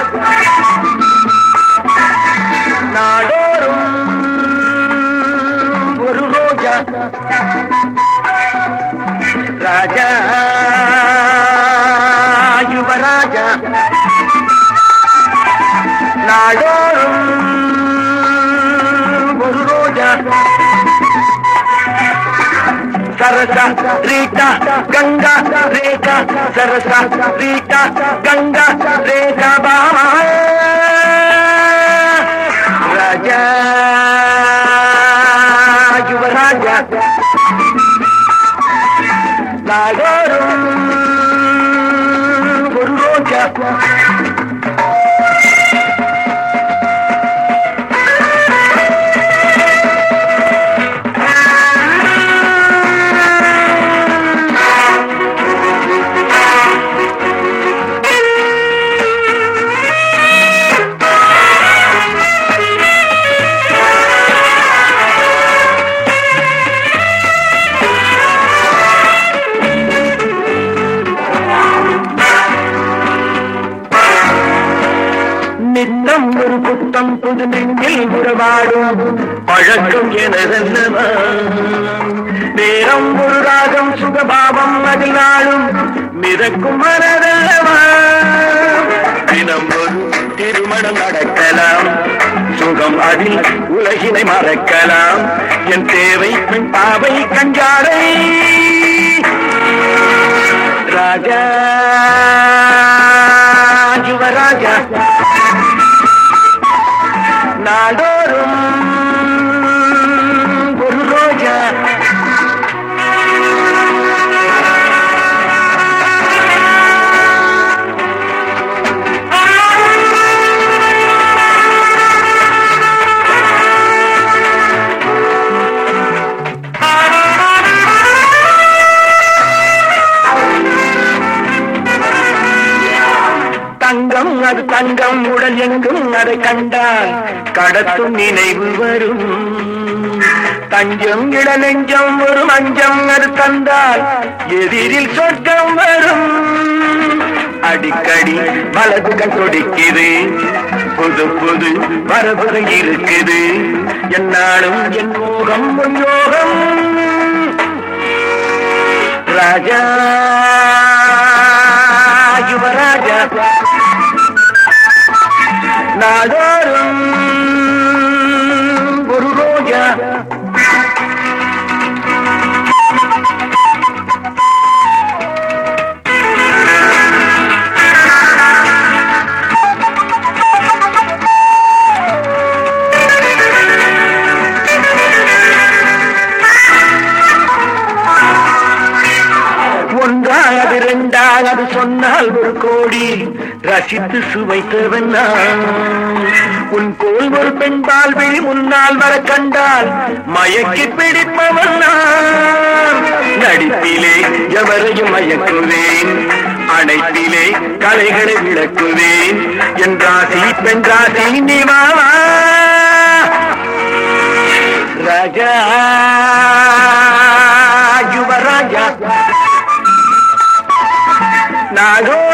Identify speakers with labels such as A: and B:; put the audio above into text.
A: நாடோறும் ஒரு ரோஜா ராஜா யுவராஜா நாடோறும் ஒரு ரோஜா சரசா ரீட்டா கங்கா ரேகா சரசா ரீட்டா கங்கா ரேகா பாமா ராஜா யுவராஜா நாடோறும் ஒரு ரோஜா நித்தம் ஒரு புத்தம் புது நெஞ்சில் உறவாடும் பழக்கம் எனதல்லவா நேரம் ஒரு ராகம் சுகபாவம் அதில் நாளும் மிதக்கும் மனதல்லவா தினம் ஒரு திருமணம் நடக்கலாம் சுகம் அதில் உலகினை மறக்கலாம் என் தேவை பெண் பாவை கஞ்சாடை ராஜா யுவராஜா நாடோறும் ஒரு ரோஜா தங்கம் அது தங்கம் உடல் எங்கும் அதை கண்டால் கடத்தும் நினைவு வரும் தஞ்சம் இட நெஞ்சம் ஒரு மஞ்சம் அது தந்தால் எதிரில் சொர்க்கம் வரும் அடிக்கடி வலதுகள் துடிக்குது புது புது வரவுகள் இருக்குது என்னாலும் என் மோகம் யோகம் ராஜா யுவராஜா நாடோறும் ஒரு ரோஜா ஒன்றாவது இரண்டாவது சொன்னால் ஒரு கோடி ரசித்து சுவைத்தவன் உன் போல் ஒரு பெண் வாழ்வில் முன்னால் வர கண்டால் மயக்கி பிடிப்பவன் நடிப்பிலே எவரையும் மயக்குவேன் அனைத்திலே கலைகளை விளக்குவேன் என் ராசி பெண் ராசி நிவா ராஜா யுவராஜா நாடோ